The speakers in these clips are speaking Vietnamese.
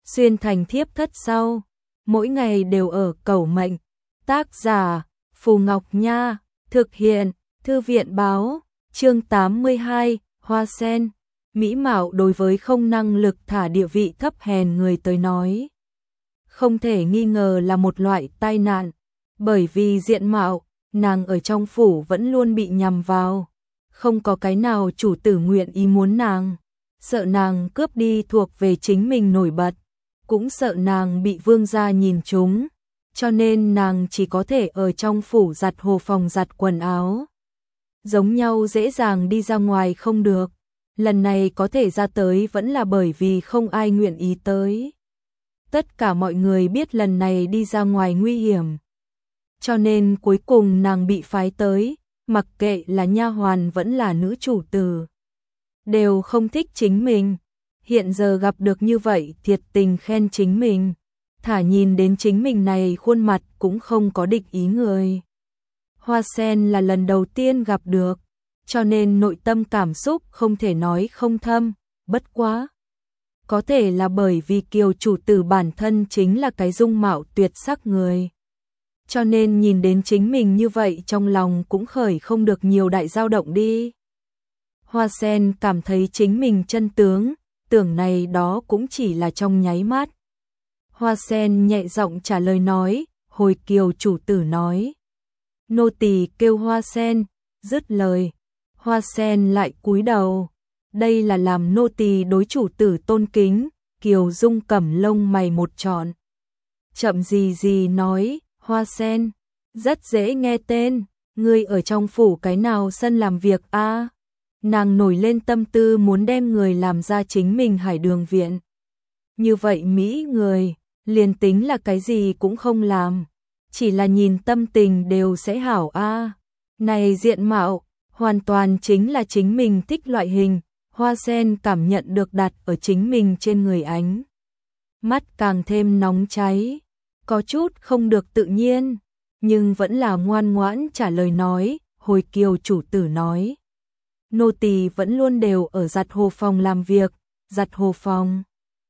xuyên thành thiếp thất sau, mỗi ngày đều ở cầu mệnh. Tác giả Phù Ngọc Nha, thực hiện Thư viện Báo, chương 82, Hoa Sen. Mỹ mạo đối với không năng lực thả địa vị thấp hèn người tới nói, không thể nghi ngờ là một loại tai nạn, bởi vì diện mạo, nàng ở trong phủ vẫn luôn bị nhằm vào, không có cái nào chủ tử nguyện ý muốn nàng, sợ nàng cướp đi thuộc về chính mình nổi bật, cũng sợ nàng bị vương gia nhìn trúng, cho nên nàng chỉ có thể ở trong phủ giặt hồ phòng giặt quần áo. Giống nhau dễ dàng đi ra ngoài không được, lần này có thể ra tới vẫn là bởi vì không ai nguyện ý tới. Tất cả mọi người biết lần này đi ra ngoài nguy hiểm, cho nên cuối cùng nàng bị phái tới, mặc kệ là nha hoàn vẫn là nữ chủ tử, đều không thích chính mình. Hiện giờ gặp được như vậy thiệt tình khen chính mình, thả nhìn đến chính mình này khuôn mặt cũng không có địch ý người. Hoa Sen là lần đầu tiên gặp được, cho nên nội tâm cảm xúc không thể nói không thâm, bất quá. Có thể là bởi vì Kiều chủ tử bản thân chính là cái dung mạo tuyệt sắc người. Cho nên nhìn đến chính mình như vậy trong lòng cũng khởi không được nhiều đại dao động đi. Hoa Sen cảm thấy chính mình chân tướng, tưởng này đó cũng chỉ là trong nháy mắt. Hoa Sen nhẹ giọng trả lời nói, hồi Kiều chủ tử nói. Nô tỳ kêu Hoa Sen, dứt lời. Hoa Sen lại cúi đầu. Đây là làm nô tỳ đối chủ tử tôn kính. Kiều Dung cẩm lông mày một trọn. Chậm gì nói, Hoa Sen, rất dễ nghe tên, ngươi ở trong phủ cái nào sân làm việc a? Nàng nổi lên tâm tư muốn đem người làm ra chính mình Hải Đường viện. Như vậy Mỹ người, liền tính là cái gì cũng không làm, chỉ là nhìn tâm tình đều sẽ hảo a. Này diện mạo, hoàn toàn chính là chính mình thích loại hình. Hoa Sen cảm nhận được đặt ở chính mình trên người ánh. Mắt càng thêm nóng cháy, có chút không được tự nhiên, nhưng vẫn là ngoan ngoãn trả lời nói, hồi Kiều chủ tử nói. Nô tỳ vẫn luôn đều ở giặt hồ phòng làm việc, giặt hồ phòng.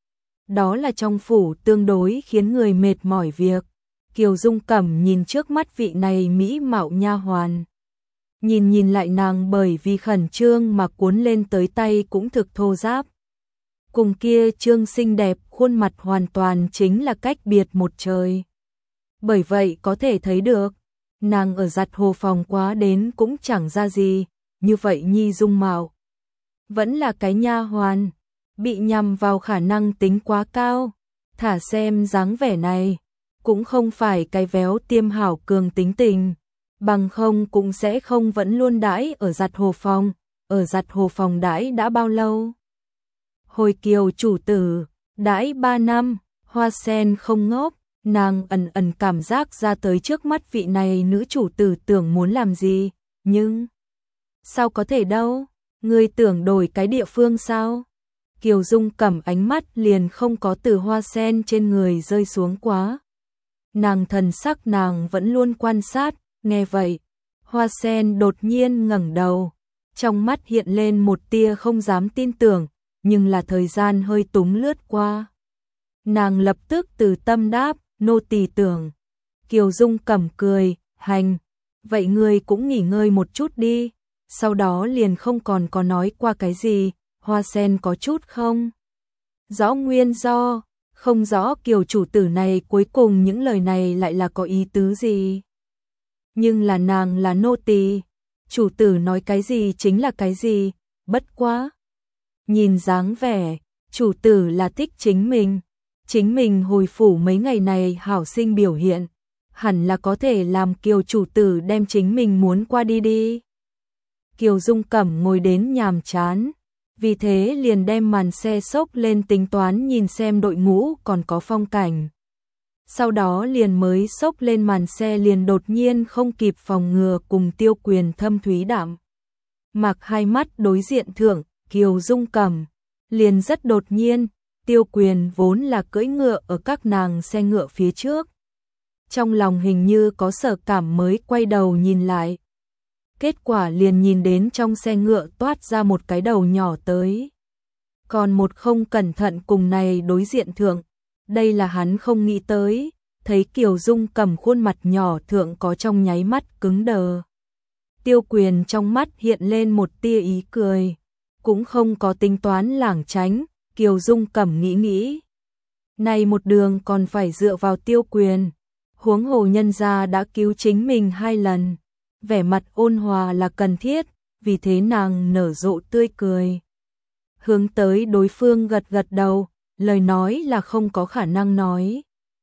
Đó là trong phủ tương đối khiến người mệt mỏi việc. Kiều Dung cẩm nhìn trước mắt vị này mỹ mạo nha hoàn. Nhìn lại nàng bởi vì khẩn trương mà cuốn lên tới tay cũng thực thô ráp. Cùng kia trương xinh đẹp khuôn mặt hoàn toàn chính là cách biệt một trời. Bởi vậy có thể thấy được, nàng ở giặt hồ phòng quá đến cũng chẳng ra gì, như vậy nhi dung mạo. Vẫn là cái nha hoàn, bị nhầm vào khả năng tính quá cao, thả xem dáng vẻ này, cũng không phải cái véo tiêm hảo cường tính tình. Bằng không cũng sẽ không vẫn luôn đãi ở giặt hồ phòng, ở giặt hồ phòng đãi đã bao lâu. Hồi Kiều chủ tử, đãi 3 năm, Hoa Sen không ngốc, nàng ẩn cảm giác ra tới trước mắt vị này nữ chủ tử tưởng muốn làm gì, nhưng sao có thể đâu, người tưởng đổi cái địa phương sao? Kiều Dung cầm ánh mắt liền không có từ Hoa Sen trên người rơi xuống quá. Nàng thần sắc nàng vẫn luôn quan sát. Nghe vậy, Hoa Sen đột nhiên ngẩng đầu, trong mắt hiện lên một tia không dám tin tưởng, nhưng là thời gian hơi túng lướt qua. Nàng lập tức từ tâm đáp, nô tỳ tưởng. Kiều Dung cẩm cười, hành, vậy ngươi cũng nghỉ ngơi một chút đi, sau đó liền không còn có nói qua cái gì. Hoa Sen có chút không rõ nguyên do, không rõ Kiều chủ tử này cuối cùng những lời này lại là có ý tứ gì. Nhưng là nàng là nô tỳ, chủ tử nói cái gì chính là cái gì, bất quá. Nhìn dáng vẻ, chủ tử là thích chính mình hồi phủ mấy ngày này hảo sinh biểu hiện, hẳn là có thể làm Kiều chủ tử đem chính mình muốn qua đi đi. Kiều Dung cẩm ngồi đến nhàm chán, vì thế liền đem màn xe xốc lên tính toán nhìn xem đội ngũ còn có phong cảnh. Sau đó liền mới xốc lên màn xe liền đột nhiên không kịp phòng ngừa cùng Tiêu Quyền thâm thúy đạm. Mặc hai mắt đối diện thượng, Kiều Dung cẩm, liền rất đột nhiên, Tiêu Quyền vốn là cưỡi ngựa ở các nàng xe ngựa phía trước. Trong lòng hình như có sở cảm mới quay đầu nhìn lại. Kết quả liền nhìn đến trong xe ngựa toát ra một cái đầu nhỏ tới. Còn một không cẩn thận cùng này đối diện thượng, Đây là hắn không nghĩ tới, thấy Kiều Dung Cẩm khuôn mặt nhỏ thượng có trong nháy mắt cứng đờ. Tiêu Quyền trong mắt hiện lên một tia ý cười, cũng không có tính toán lảng tránh, Kiều Dung Cẩm nghĩ. Này một đường còn phải dựa vào Tiêu Quyền, huống hồ nhân gia đã cứu chính mình 2 lần, vẻ mặt ôn hòa là cần thiết, vì thế nàng nở rộ tươi cười. Hướng tới đối phương gật gật đầu, lời nói là không có khả năng nói.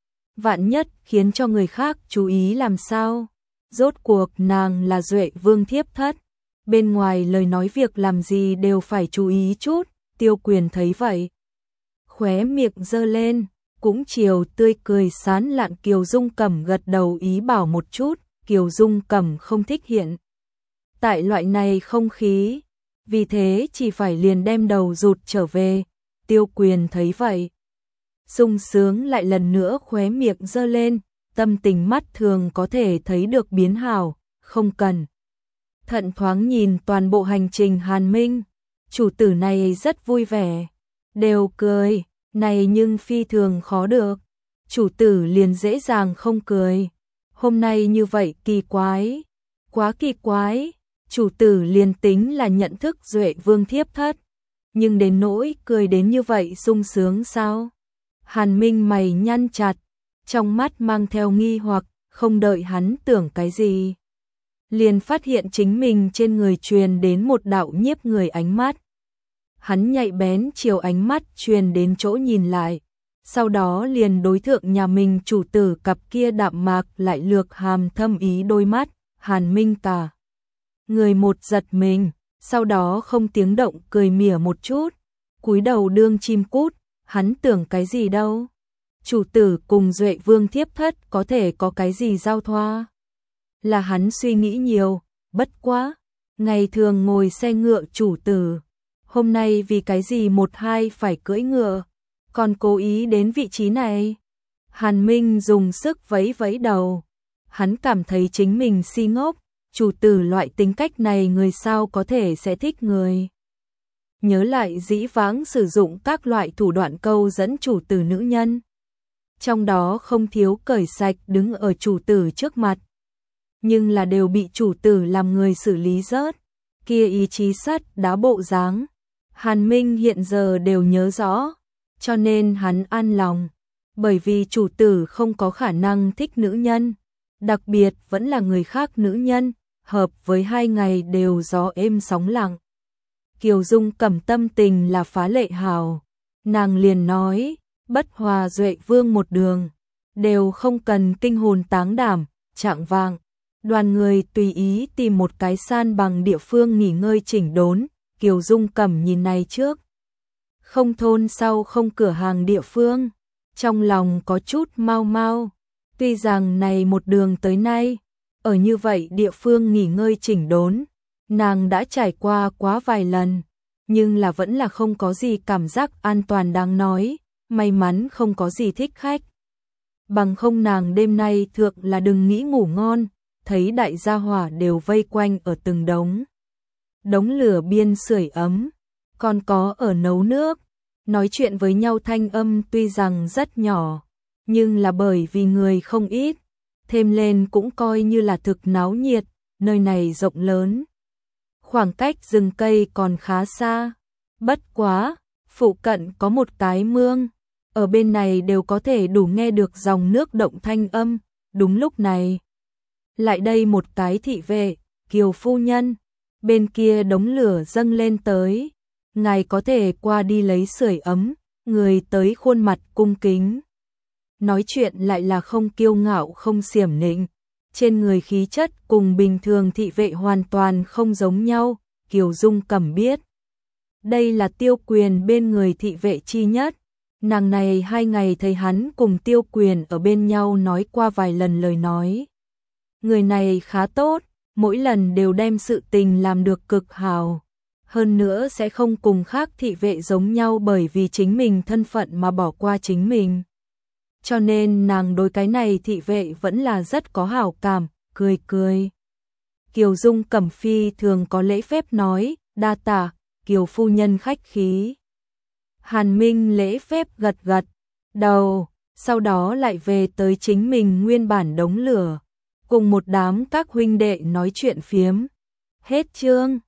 Vạn nhất khiến cho người khác chú ý làm sao? Rốt cuộc nàng là Duệ Vương thiếp thất, bên ngoài lời nói việc làm gì đều phải chú ý chút, Tiêu Quyền thấy vậy. Khóe miệng giơ lên, cũng chiều tươi cười sán lạn. Kiều Dung Cẩm gật đầu ý bảo một chút, Kiều Dung Cẩm không thích hiện tại loại này không khí, vì thế chỉ phải liền đem đầu rụt trở về. Tiêu Quyền thấy vậy, sung sướng lại lần nữa khóe miệng giơ lên, tâm tình mắt thường có thể thấy được biến hảo, không cần thận thoáng nhìn toàn bộ hành trình Hàn Minh, chủ tử này rất vui vẻ, đều cười, này nhưng phi thường khó được, chủ tử liền dễ dàng không cười, hôm nay như vậy kỳ quái, quá kỳ quái, chủ tử liền tính là nhận thức Duệ Vương thiếp thất, nhưng đến nỗi cười đến như vậy sung sướng sao? Hàn Minh mày nhăn chặt, trong mắt mang theo nghi hoặc, không đợi hắn tưởng cái gì, liền phát hiện chính mình trên người truyền đến một đạo nhiếp người ánh mắt. Hắn nhạy bén chiều ánh mắt truyền đến chỗ nhìn lại, sau đó liền đối thượng nhà mình chủ tử cặp kia đạm mạc lại lược hàm thâm ý đôi mắt. Hàn Minh cả người một giật mình, sau đó không tiếng động cười mỉa một chút, cúi đầu đương chim cút, hắn tưởng cái gì đâu. Chủ tử cùng Duệ Vương thiếp thất có thể có cái gì giao thoa? Là hắn suy nghĩ nhiều, bất quá, ngày thường ngồi xe ngựa chủ tử, hôm nay vì cái gì một hai phải cưỡi ngựa, còn cố ý đến vị trí này. Hàn Minh dùng sức vẫy vẫy đầu, hắn cảm thấy chính mình si ngốc, chủ tử loại tính cách này người sao có thể sẽ thích người. Nhớ lại dĩ vãng sử dụng các loại thủ đoạn câu dẫn chủ tử nữ nhân, trong đó không thiếu cởi sạch đứng ở chủ tử trước mặt, nhưng là đều bị chủ tử làm người xử lý rớt, kia ý chí sắt đá bộ dáng, Hàn Minh hiện giờ đều nhớ rõ, cho nên hắn an lòng, bởi vì chủ tử không có khả năng thích nữ nhân, đặc biệt vẫn là người khác nữ nhân, hợp với 2 ngày đều gió êm sóng lặng. Kiều Dung Cẩm tâm tình là phá lệ hào, nàng liền nói, bất hòa Duệ Vương một đường, đều không cần kinh hồn táng đảm, trạng vạng. Đoàn người tùy ý tìm một cái san bằng địa phương nghỉ ngơi chỉnh đốn, Kiều Dung Cẩm nhìn này trước. Không thôn sau không cửa hàng địa phương, trong lòng có chút mau mau, tuy rằng này một đường tới nay, ở như vậy địa phương nghỉ ngơi chỉnh đốn, nàng đã trải qua quá vài lần, nhưng là vẫn là không có gì cảm giác an toàn đáng nói, may mắn không có gì thích khách. Bằng không nàng đêm nay thượng là đừng nghĩ ngủ ngon, thấy đại gia hỏa đều vây quanh ở từng đống lửa biên sưởi ấm, còn có ở nấu nước, nói chuyện với nhau thanh âm tuy rằng rất nhỏ, nhưng là bởi vì người không ít, thêm lên cũng coi như là thực náo nhiệt, nơi này rộng lớn. Khoảng cách rừng cây còn khá xa, bất quá, phụ cận có một cái mương, ở bên này đều có thể đủ nghe được dòng nước động thanh âm, đúng lúc này. Lại đây một cái thị vệ, Kiều phu nhân, bên kia đống lửa dâng lên tới, ngài có thể qua đi lấy sưởi ấm, người tới khuôn mặt cung kính. Nói chuyện lại là không kiêu ngạo không xiểm nịnh, trên người khí chất cùng bình thường thị vệ hoàn toàn không giống nhau, Kiều Dung Cẩm biết. Đây là Tiêu Quyền bên người thị vệ chi nhất, nàng này 2 ngày thấy hắn cùng Tiêu Quyền ở bên nhau nói qua vài lần lời nói. Người này khá tốt, mỗi lần đều đem sự tình làm được cực hào, hơn nữa sẽ không cùng khác thị vệ giống nhau bởi vì chính mình thân phận mà bỏ qua chính mình. Cho nên nàng đối cái này thị vệ vẫn là rất có hảo cảm, cười cười. Kiều Dung Cẩm phi thường có lễ phép nói, đa tạ, Kiều phu nhân khách khí. Hàn Minh lễ phép gật gật đầu, sau đó lại về tới chính mình nguyên bản đống lửa, cùng một đám các huynh đệ nói chuyện phiếm. Hết chương.